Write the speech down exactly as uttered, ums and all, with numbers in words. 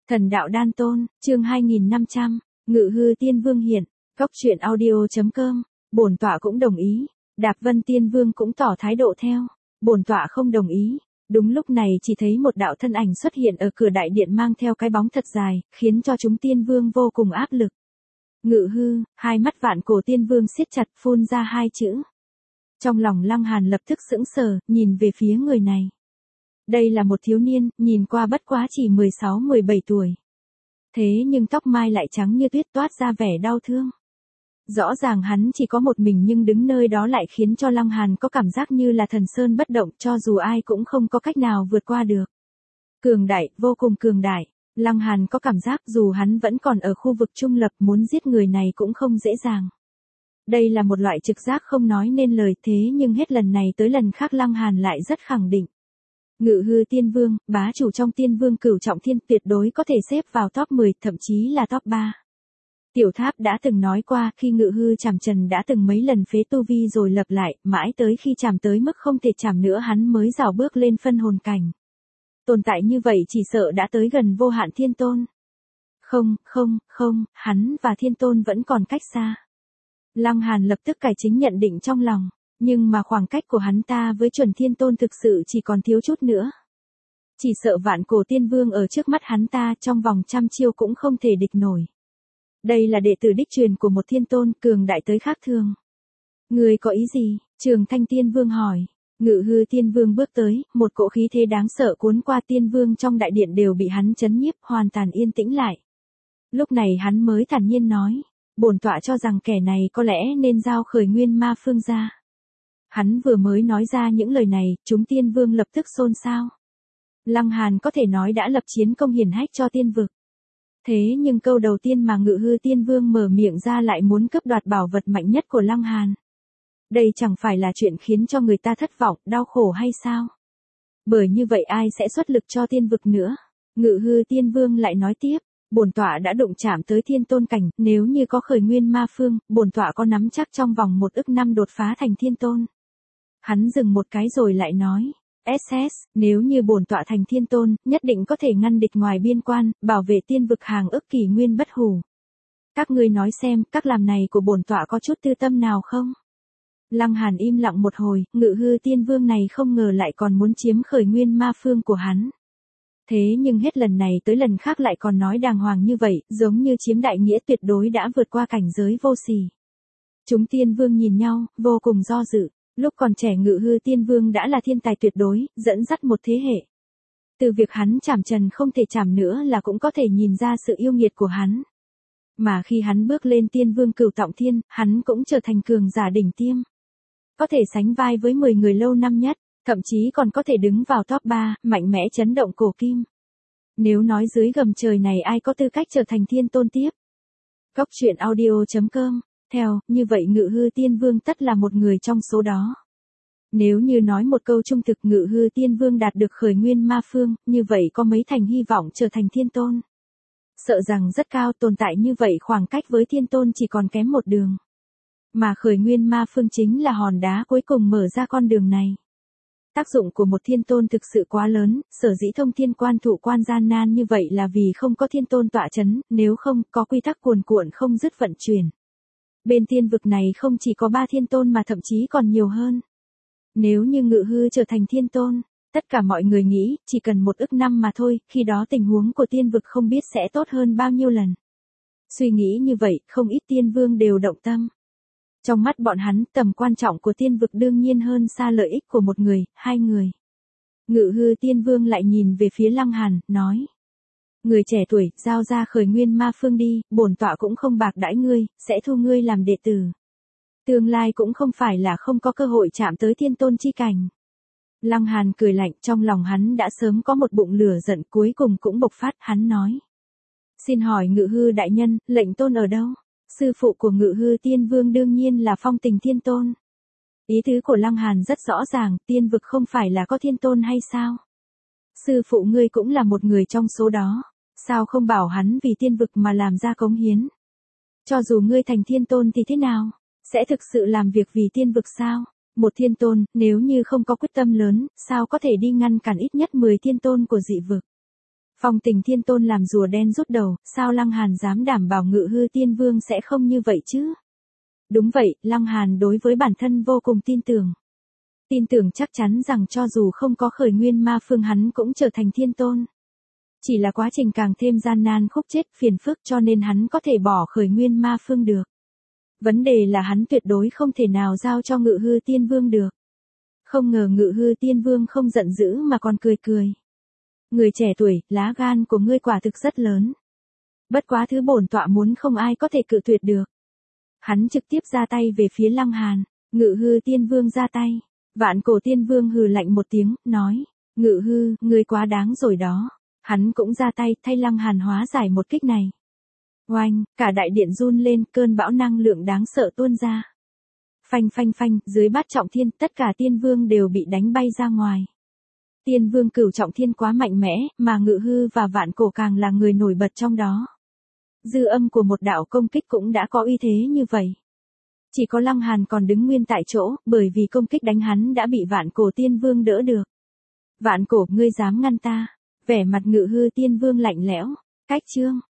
Thần đạo đan tôn, chương hai nghìn năm trăm, Ngự hư tiên vương hiện, góc truyện audio chấm com, bổn tọa cũng đồng ý, Đạp Vân tiên vương cũng tỏ thái độ theo, bổn tọa không đồng ý. Đúng lúc này chỉ thấy một đạo thân ảnh xuất hiện ở cửa đại điện mang theo cái bóng thật dài, khiến cho chúng tiên vương vô cùng áp lực. Ngự hư, hai mắt vạn cổ tiên vương siết chặt phun ra hai chữ. Trong lòng Lăng Hàn lập tức sững sờ, nhìn về phía người này. Đây là một thiếu niên, nhìn qua bất quá chỉ mười sáu mười bảy tuổi. Thế nhưng tóc mai lại trắng như tuyết toát ra vẻ đau thương. Rõ ràng hắn chỉ có một mình nhưng đứng nơi đó lại khiến cho Lăng Hàn có cảm giác như là thần sơn bất động, cho dù ai cũng không có cách nào vượt qua được. Cường đại, vô cùng cường đại. Lăng Hàn có cảm giác dù hắn vẫn còn ở khu vực trung lập, muốn giết người này cũng không dễ dàng. Đây là một loại trực giác không nói nên lời, thế nhưng hết lần này tới lần khác Lăng Hàn lại rất khẳng định. Ngự hư tiên vương, bá chủ trong tiên vương cửu trọng thiên, tuyệt đối có thể xếp vào top mười, thậm chí là top ba. Tiểu Tháp đã từng nói qua, khi ngự hư chảm trần đã từng mấy lần phế tu vi rồi lập lại, mãi tới khi chảm tới mức không thể chảm nữa hắn mới rảo bước lên phân hồn cảnh. Tồn tại như vậy chỉ sợ đã tới gần vô hạn thiên tôn. Không, không, không, hắn và thiên tôn vẫn còn cách xa. Lăng Hàn lập tức cải chính nhận định trong lòng, nhưng mà khoảng cách của hắn ta với chuẩn thiên tôn thực sự chỉ còn thiếu chút nữa. Chỉ sợ vạn cổ tiên vương ở trước mắt hắn ta trong vòng trăm chiêu cũng không thể địch nổi. Đây là đệ tử đích truyền của một thiên tôn, cường đại tới khác thường. Người có ý gì? Trường Thanh tiên vương hỏi. Ngự hư tiên vương bước tới, một cỗ khí thế đáng sợ cuốn qua tiên vương trong đại điện đều bị hắn chấn nhiếp, hoàn toàn yên tĩnh lại. Lúc này hắn mới thản nhiên nói, bổn tọa cho rằng kẻ này có lẽ nên giao khởi nguyên ma phương ra. Hắn vừa mới nói ra những lời này, chúng tiên vương lập tức xôn xao. Lăng Hàn có thể nói đã lập chiến công hiển hách cho tiên vực. Thế nhưng câu đầu tiên mà ngự hư tiên vương mở miệng ra lại muốn cướp đoạt bảo vật mạnh nhất của Lăng Hàn. Đây chẳng phải là chuyện khiến cho người ta thất vọng, đau khổ hay sao? Bởi như vậy ai sẽ xuất lực cho tiên vực nữa? Ngự hư tiên vương lại nói tiếp, bổn tọa đã đụng chạm tới thiên tôn cảnh, nếu như có khởi nguyên ma phương, bổn tọa có nắm chắc trong vòng một ức năm đột phá thành thiên tôn. Hắn dừng một cái rồi lại nói, ét ét, nếu như bổn tọa thành thiên tôn, nhất định có thể ngăn địch ngoài biên quan, bảo vệ tiên vực hàng ức kỷ nguyên bất hủ. Các ngươi nói xem, các làm này của bổn tọa có chút tư tâm nào không? Lăng Hàn im lặng một hồi, ngự hư tiên vương này không ngờ lại còn muốn chiếm khởi nguyên ma phương của hắn. Thế nhưng hết lần này tới lần khác lại còn nói đàng hoàng như vậy, giống như chiếm đại nghĩa tuyệt đối đã vượt qua cảnh giới vô sỉ. Chúng tiên vương nhìn nhau, vô cùng do dự. Lúc còn trẻ ngự hư tiên vương đã là thiên tài tuyệt đối, dẫn dắt một thế hệ. Từ việc hắn chảm trần không thể chảm nữa là cũng có thể nhìn ra sự yêu nghiệt của hắn. Mà khi hắn bước lên tiên vương cửu trọng thiên, hắn cũng trở thành cường giả đỉnh tiêm. Có thể sánh vai với mười người lâu năm nhất, thậm chí còn có thể đứng vào top ba, mạnh mẽ chấn động cổ kim. Nếu nói dưới gầm trời này ai có tư cách trở thành thiên tôn tiếp? Góc truyện audio chấm com. Theo, như vậy ngự hư tiên vương tất là một người trong số đó. Nếu như nói một câu trung thực ngự hư tiên vương đạt được khởi nguyên ma phương, như vậy có mấy thành hy vọng trở thành thiên tôn. Sợ rằng rất cao, tồn tại như vậy khoảng cách với thiên tôn chỉ còn kém một đường. Mà khởi nguyên ma phương chính là hòn đá cuối cùng mở ra con đường này. Tác dụng của một thiên tôn thực sự quá lớn, sở dĩ thông thiên quan thụ quan gian nan như vậy là vì không có thiên tôn tọa chấn, nếu không có quy tắc cuồn cuộn không dứt vận chuyển. Bên tiên vực này không chỉ có ba thiên tôn mà thậm chí còn nhiều hơn. Nếu như ngự hư trở thành thiên tôn, tất cả mọi người nghĩ chỉ cần một ức năm mà thôi, khi đó tình huống của tiên vực không biết sẽ tốt hơn bao nhiêu lần. Suy nghĩ như vậy, không ít tiên vương đều động tâm. Trong mắt bọn hắn, tầm quan trọng của tiên vực đương nhiên hơn xa lợi ích của một người, hai người. Ngự hư tiên vương lại nhìn về phía Lăng Hàn, nói. Người trẻ tuổi, giao ra khởi nguyên ma phương đi, bổn tọa cũng không bạc đãi ngươi, sẽ thu ngươi làm đệ tử. Tương lai cũng không phải là không có cơ hội chạm tới thiên tôn chi cảnh. Lăng Hàn cười lạnh, trong lòng hắn đã sớm có một bụng lửa giận, cuối cùng cũng bộc phát, hắn nói. Xin hỏi ngự hư đại nhân, lệnh tôn ở đâu? Sư phụ của ngự hư tiên vương đương nhiên là Phong Tình thiên tôn. Ý tứ của Lăng Hàn rất rõ ràng, tiên vực không phải là có thiên tôn hay sao? Sư phụ ngươi cũng là một người trong số đó, sao không bảo hắn vì tiên vực mà làm ra cống hiến? Cho dù ngươi thành thiên tôn thì thế nào? Sẽ thực sự làm việc vì tiên vực sao? Một thiên tôn, nếu như không có quyết tâm lớn, sao có thể đi ngăn cản ít nhất mười thiên tôn của dị vực? Phong Tình Thiên Tôn làm rùa đen rút đầu, sao Lăng Hàn dám đảm bảo Ngự Hư Tiên Vương sẽ không như vậy chứ? Đúng vậy, Lăng Hàn đối với bản thân vô cùng tin tưởng. Tin tưởng chắc chắn rằng cho dù không có khởi nguyên ma phương hắn cũng trở thành thiên tôn. Chỉ là quá trình càng thêm gian nan khúc chết phiền phức cho nên hắn có thể bỏ khởi nguyên ma phương được. Vấn đề là hắn tuyệt đối không thể nào giao cho Ngự Hư Tiên Vương được. Không ngờ Ngự Hư Tiên Vương không giận dữ mà còn cười cười. Người trẻ tuổi, lá gan của ngươi quả thực rất lớn. Bất quá thứ bổn tọa muốn không ai có thể cự tuyệt được. Hắn trực tiếp ra tay về phía Lăng Hàn, Ngự Hư Tiên Vương ra tay. Vạn Cổ Tiên Vương hừ lạnh một tiếng, nói, Ngự Hư, ngươi quá đáng rồi đó. Hắn cũng ra tay, thay Lăng Hàn hóa giải một kích này. Oanh, cả đại điện run lên, cơn bão năng lượng đáng sợ tuôn ra. Phanh phanh phanh, dưới bát trọng thiên, tất cả tiên vương đều bị đánh bay ra ngoài. Tiên vương cửu trọng thiên quá mạnh mẽ, mà Ngự Hư và Vạn Cổ càng là người nổi bật trong đó. Dư âm của một đạo công kích cũng đã có uy thế như vậy. Chỉ có Lăng Hàn còn đứng nguyên tại chỗ, bởi vì công kích đánh hắn đã bị Vạn Cổ Tiên Vương đỡ được. Vạn Cổ, ngươi dám ngăn ta? Vẻ mặt Ngự Hư Tiên Vương lạnh lẽo, cách chương.